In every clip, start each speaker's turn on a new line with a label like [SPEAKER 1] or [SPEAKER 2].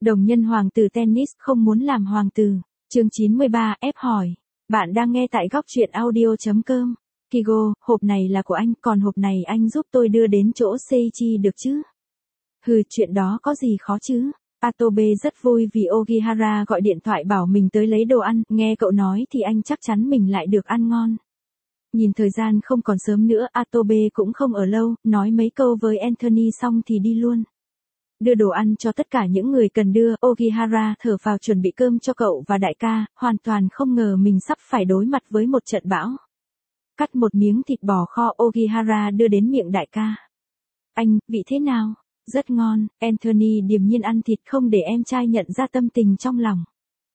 [SPEAKER 1] Đồng nhân hoàng tử tennis không muốn làm hoàng tử. Chương 93 ép hỏi. Bạn đang nghe tại góc truyện audio.com. Kigo, hộp này là của anh, còn hộp này anh giúp tôi đưa đến chỗ Seiichi được chứ? Hừ, chuyện đó có gì khó chứ? Atobe rất vui vì Ogihara gọi điện thoại bảo mình tới lấy đồ ăn, nghe cậu nói thì anh chắc chắn mình lại được ăn ngon. Nhìn thời gian không còn sớm nữa, Atobe cũng không ở lâu, nói mấy câu với Anthony xong thì đi luôn. Đưa đồ ăn cho tất cả những người cần đưa, Ogihara thở phào chuẩn bị cơm cho cậu và đại ca, hoàn toàn không ngờ mình sắp phải đối mặt với một trận bão. Cắt một miếng thịt bò kho, Ogihara đưa đến miệng đại ca. Anh, vị thế nào? Rất ngon, Anthony điềm nhiên ăn thịt không để em trai nhận ra tâm tình trong lòng.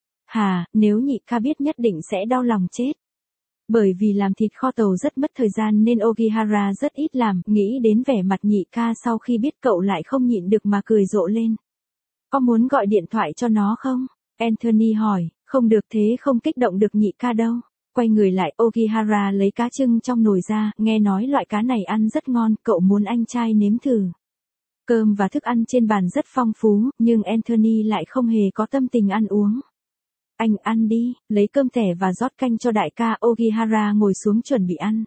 [SPEAKER 1] Hà, nếu nhị ca biết nhất định sẽ đau lòng chết. Bởi vì làm thịt kho tàu rất mất thời gian nên Ogihara rất ít làm, nghĩ đến vẻ mặt nhị ca sau khi biết cậu lại không nhịn được mà cười rộ lên. Có muốn gọi điện thoại cho nó không? Anthony hỏi, không được, thế không kích động được nhị ca đâu. Quay người lại, Ogihara lấy cá trưng trong nồi ra, nghe nói loại cá này ăn rất ngon, cậu muốn anh trai nếm thử. Cơm và thức ăn trên bàn rất phong phú, nhưng Anthony lại không hề có tâm tình ăn uống. Anh ăn đi, lấy cơm tẻ và rót canh cho đại ca. Ogihara ngồi xuống chuẩn bị ăn.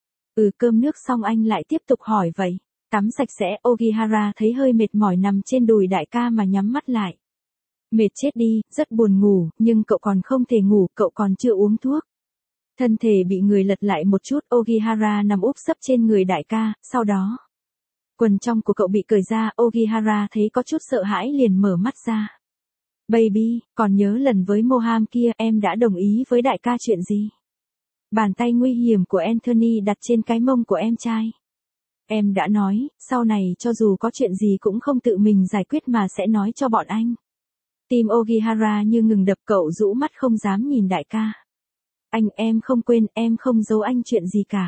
[SPEAKER 1] Cơm nước xong anh lại tiếp tục hỏi vậy. Tắm sạch sẽ, Ogihara thấy hơi mệt mỏi nằm trên đùi đại ca mà nhắm mắt lại. Mệt chết đi, rất buồn ngủ, nhưng cậu còn không thể ngủ, cậu còn chưa uống thuốc. Thân thể bị người lật lại một chút, Ogihara nằm úp sấp trên người đại ca, sau đó. Quần trong của cậu bị cởi ra, Ogihara thấy có chút sợ hãi liền mở mắt ra. Baby, còn nhớ lần với Moham kia em đã đồng ý với đại ca chuyện gì? Bàn tay nguy hiểm của Anthony đặt trên cái mông của em trai. Em đã nói, sau này cho dù có chuyện gì cũng không tự mình giải quyết mà sẽ nói cho bọn anh. Tim Ogihara như ngừng đập, cậu rũ mắt không dám nhìn đại ca. Anh, em không quên, em không giấu anh chuyện gì cả.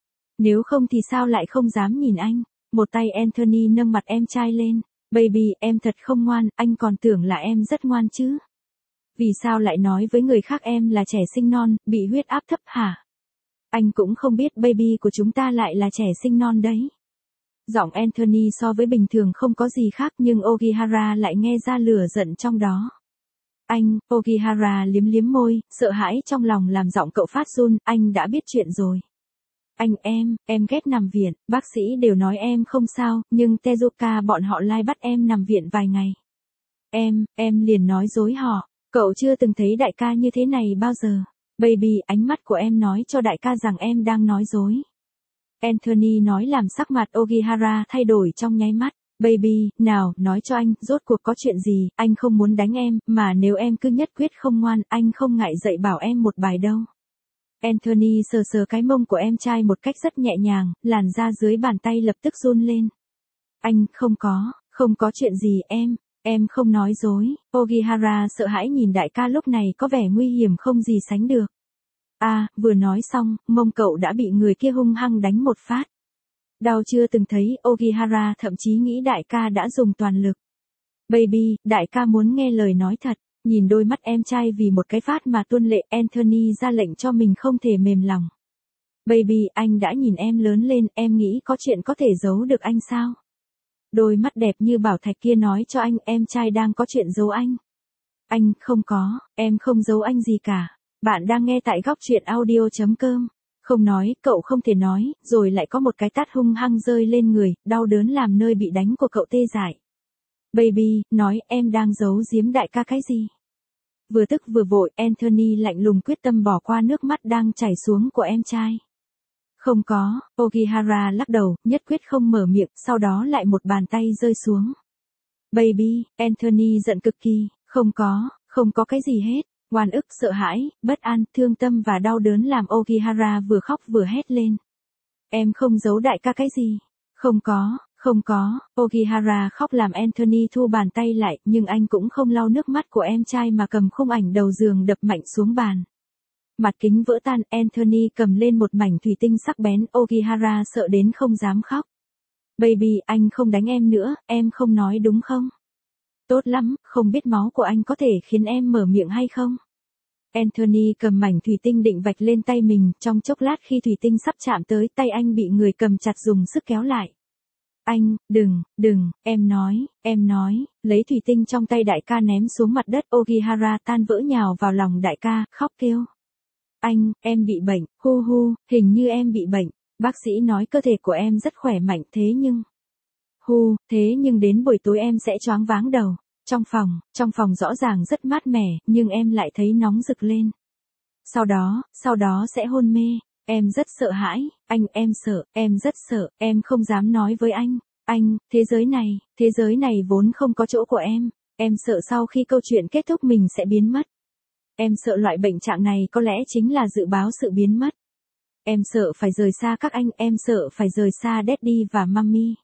[SPEAKER 1] Nếu không thì sao lại không dám nhìn anh? Một tay Anthony nâng mặt em trai lên. Baby, em thật không ngoan, anh còn tưởng là em rất ngoan chứ. Vì sao lại nói với người khác em là trẻ sinh non, bị huyết áp thấp hả? Anh cũng không biết baby của chúng ta lại là trẻ sinh non đấy. Giọng Anthony so với bình thường không có gì khác nhưng Ogihara lại nghe ra lửa giận trong đó. Anh, Ogihara liếm liếm môi, sợ hãi trong lòng làm giọng cậu phát run, anh đã biết chuyện rồi. Anh, em ghét nằm viện, bác sĩ đều nói em không sao, nhưng Tezuka bọn họ lai bắt em nằm viện vài ngày. Em liền nói dối họ, cậu chưa từng thấy đại ca như thế này bao giờ. Baby, ánh mắt của em nói cho đại ca rằng em đang nói dối. Anthony nói làm sắc mặt Ogihara thay đổi trong nháy mắt. Baby, nào, nói cho anh, rốt cuộc có chuyện gì, anh không muốn đánh em, mà nếu em cứ nhất quyết không ngoan, anh không ngại dạy bảo em một bài đâu. Anthony sờ sờ cái mông của em trai một cách rất nhẹ nhàng, làn da dưới bàn tay lập tức run lên. Anh, không có chuyện gì em không nói dối. Ogihara sợ hãi nhìn đại ca lúc này có vẻ nguy hiểm không gì sánh được. Vừa nói xong, mông cậu đã bị người kia hung hăng đánh một phát. Đau chưa từng thấy, Ogihara thậm chí nghĩ đại ca đã dùng toàn lực. Baby, đại ca muốn nghe lời nói thật. Nhìn đôi mắt em trai vì một cái phát mà tuôn lệ, Anthony ra lệnh cho mình không thể mềm lòng. Baby, anh đã nhìn em lớn lên, em nghĩ có chuyện có thể giấu được anh sao? Đôi mắt đẹp như bảo thạch kia nói cho anh, em trai đang có chuyện giấu anh. Anh, không có, em không giấu anh gì cả. Bạn đang nghe tại góc truyện audio.com. Không nói, cậu không thể nói, rồi lại có một cái tát hung hăng rơi lên người, đau đớn làm nơi bị đánh của cậu tê dại. Baby, nói em đang giấu giếm đại ca cái gì? Vừa tức vừa vội, Anthony lạnh lùng quyết tâm bỏ qua nước mắt đang chảy xuống của em trai. Không có, Ogihara lắc đầu, nhất quyết không mở miệng, sau đó lại một bàn tay rơi xuống. Baby, Anthony giận cực kỳ, không có cái gì hết. Oan ức, sợ hãi, bất an, thương tâm và đau đớn làm Ogihara vừa khóc vừa hét lên. Em không giấu đại ca cái gì? Không có, Ogihara khóc làm Anthony thu bàn tay lại, nhưng anh cũng không lau nước mắt của em trai mà cầm khung ảnh đầu giường đập mạnh xuống bàn. Mặt kính vỡ tan, Anthony cầm lên một mảnh thủy tinh sắc bén, Ogihara sợ đến không dám khóc. Baby, anh không đánh em nữa, em không nói đúng không? Tốt lắm, không biết máu của anh có thể khiến em mở miệng hay không? Anthony cầm mảnh thủy tinh định vạch lên tay mình, trong chốc lát khi thủy tinh sắp chạm tới tay anh bị người cầm chặt dùng sức kéo lại. Anh, đừng, em nói, lấy thủy tinh trong tay đại ca ném xuống mặt đất. Ogihara tan vỡ nhào vào lòng đại ca, khóc kêu. Anh, em bị bệnh, hu, hình như em bị bệnh. Bác sĩ nói cơ thể của em rất khỏe mạnh thế nhưng đến buổi tối em sẽ choáng váng đầu. Trong phòng rõ ràng rất mát mẻ, nhưng em lại thấy nóng rực lên. Sau đó sẽ hôn mê. Em rất sợ hãi, em rất sợ, em không dám nói với anh, thế giới này vốn không có chỗ của em sợ sau khi câu chuyện kết thúc mình sẽ biến mất. Em sợ loại bệnh trạng này có lẽ chính là dự báo sự biến mất. Em sợ phải rời xa các anh, em sợ phải rời xa Daddy và Mummy.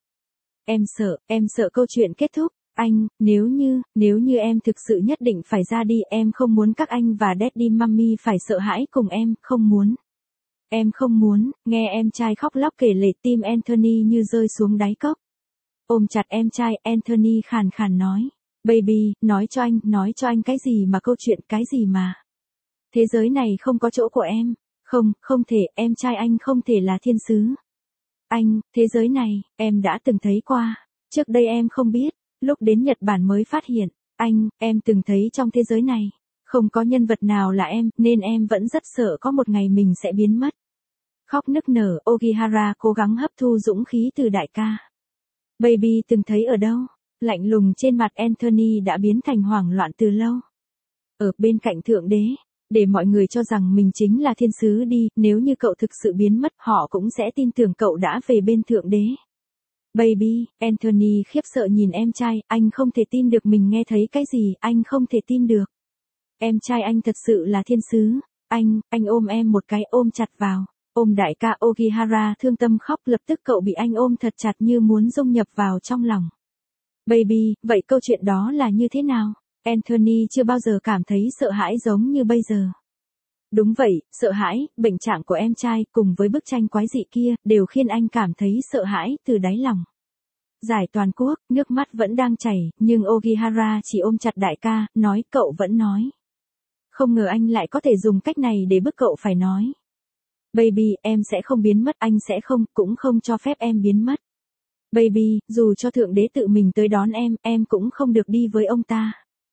[SPEAKER 1] Em sợ câu chuyện kết thúc. Anh, nếu như em thực sự nhất định phải ra đi, em không muốn các anh và Daddy Mummy phải sợ hãi cùng em, không muốn. Em không muốn. Nghe em trai khóc lóc kể lể, tim Anthony như rơi xuống đáy cốc. Ôm chặt em trai, Anthony khàn khàn nói. Baby, nói cho anh cái gì mà câu chuyện, cái gì mà. Thế giới này không có chỗ của em. Không thể, em trai anh không thể là thiên sứ. Anh, thế giới này, em đã từng thấy qua. Trước đây em không biết, lúc đến Nhật Bản mới phát hiện. Anh, em từng thấy trong thế giới này, không có nhân vật nào là em, nên em vẫn rất sợ có một ngày mình sẽ biến mất. Khóc nức nở, Ogihara cố gắng hấp thu dũng khí từ đại ca. Baby từng thấy ở đâu? Lạnh lùng trên mặt Anthony đã biến thành hoảng loạn từ lâu. Ở bên cạnh Thượng Đế, để mọi người cho rằng mình chính là thiên sứ đi, nếu như cậu thực sự biến mất, họ cũng sẽ tin tưởng cậu đã về bên Thượng Đế. Baby, Anthony khiếp sợ nhìn em trai, anh không thể tin được mình nghe thấy cái gì, anh không thể tin được. Em trai anh thật sự là thiên sứ. Anh ôm em một cái, ôm chặt vào. Ôm đại ca. Ogihara thương tâm khóc, lập tức cậu bị anh ôm thật chặt như muốn dung nhập vào trong lòng. Baby, vậy câu chuyện đó là như thế nào? Anthony chưa bao giờ cảm thấy sợ hãi giống như bây giờ. Đúng vậy, sợ hãi, bệnh trạng của em trai cùng với bức tranh quái dị kia đều khiến anh cảm thấy sợ hãi từ đáy lòng. Giải toàn quốc, nước mắt vẫn đang chảy, nhưng Ogihara chỉ ôm chặt đại ca, nói, cậu vẫn nói. Không ngờ anh lại có thể dùng cách này để bức cậu phải nói. Baby, em sẽ không biến mất, anh sẽ cũng không cho phép em biến mất. Baby, dù cho Thượng Đế tự mình tới đón em cũng không được đi với ông ta.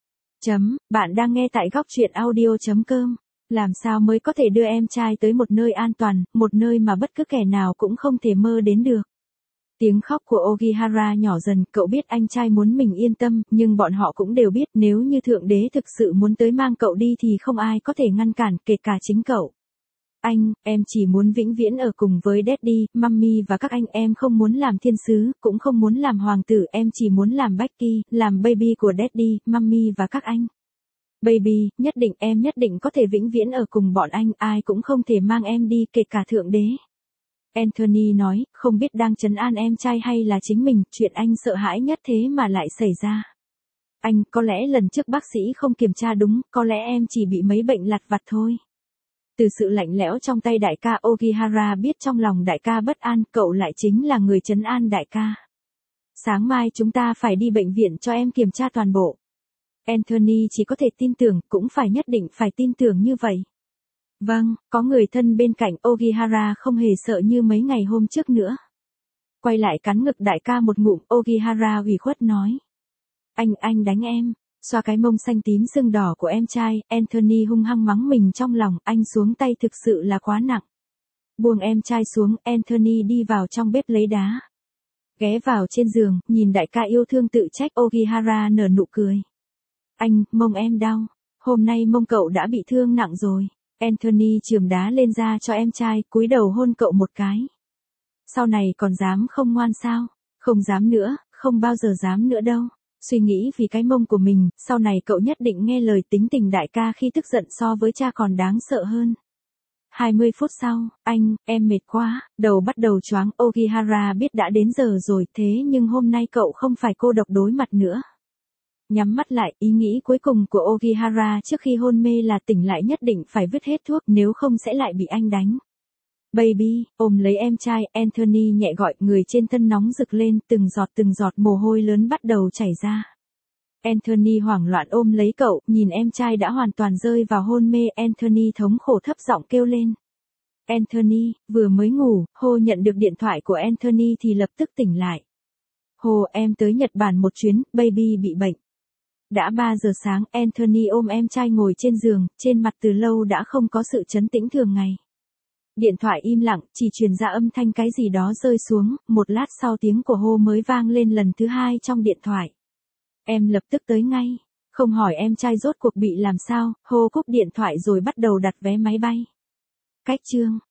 [SPEAKER 1] Bạn đang nghe tại góc truyện audio.com. Làm sao mới có thể đưa em trai tới một nơi an toàn, một nơi mà bất cứ kẻ nào cũng không thể mơ đến được. Tiếng khóc của Ogihara nhỏ dần, cậu biết anh trai muốn mình yên tâm, nhưng bọn họ cũng đều biết nếu như Thượng Đế thực sự muốn tới mang cậu đi thì không ai có thể ngăn cản, kể cả chính cậu. Em chỉ muốn vĩnh viễn ở cùng với Daddy, Mummy và các anh, em không muốn làm thiên sứ, cũng không muốn làm hoàng tử, em chỉ muốn làm Becky, làm baby của Daddy, Mummy và các anh. Baby, em nhất định có thể vĩnh viễn ở cùng bọn anh, ai cũng không thể mang em đi, kể cả Thượng Đế. Anthony nói, không biết đang trấn an em trai hay là chính mình, chuyện anh sợ hãi nhất thế mà lại xảy ra. Anh, có lẽ lần trước bác sĩ không kiểm tra đúng, có lẽ em chỉ bị mấy bệnh lặt vặt thôi. Từ sự lạnh lẽo trong tay đại ca, Ogihara biết trong lòng đại ca bất an, cậu lại chính là người trấn an đại ca. Sáng mai chúng ta phải đi bệnh viện cho em kiểm tra toàn bộ. Anthony chỉ có thể tin tưởng, cũng phải nhất định phải tin tưởng như vậy. Vâng, có người thân bên cạnh, Ogihara không hề sợ như mấy ngày hôm trước nữa. Quay lại cắn ngực đại ca một ngụm, Ogihara ủy khuất nói. Anh đánh em. Xoa cái mông xanh tím sưng đỏ của em trai, Anthony hung hăng mắng mình trong lòng, anh xuống tay thực sự là quá nặng. Buông em trai xuống, Anthony đi vào trong bếp lấy đá. Ghé vào trên giường, nhìn đại ca yêu thương tự trách, Ogihara nở nụ cười. Anh, mông em đau. Hôm nay mông cậu đã bị thương nặng rồi. Anthony chườm đá lên da cho em trai, cúi đầu hôn cậu một cái. Sau này còn dám không ngoan sao? Không dám nữa, không bao giờ dám nữa đâu. Suy nghĩ vì cái mông của mình, sau này cậu nhất định nghe lời. Tính tình đại ca khi tức giận so với cha còn đáng sợ hơn. 20 phút sau, em mệt quá, đầu bắt đầu choáng. Ogihara biết đã đến giờ rồi, thế nhưng hôm nay cậu không phải cô độc đối mặt nữa. Nhắm mắt lại, ý nghĩ cuối cùng của Ogihara trước khi hôn mê là tỉnh lại nhất định phải vứt hết thuốc, nếu không sẽ lại bị anh đánh. Baby, ôm lấy em trai, Anthony nhẹ gọi, người trên thân nóng rực lên, từng giọt mồ hôi lớn bắt đầu chảy ra. Anthony hoảng loạn ôm lấy cậu, nhìn em trai đã hoàn toàn rơi vào hôn mê, Anthony thống khổ thấp giọng kêu lên. Anthony, vừa mới ngủ, Ho nhận được điện thoại của Anthony thì lập tức tỉnh lại. Hồ, em tới Nhật Bản một chuyến, baby bị bệnh. Đã 3 giờ sáng, Anthony ôm em trai ngồi trên giường, trên mặt từ lâu đã không có sự trấn tĩnh thường ngày. Điện thoại im lặng, chỉ truyền ra âm thanh cái gì đó rơi xuống, một lát sau tiếng của Hồ mới vang lên lần thứ hai trong điện thoại. Em lập tức tới ngay, không hỏi em trai rốt cuộc bị làm sao, Hồ cúp điện thoại rồi bắt đầu đặt vé máy bay. Cách chương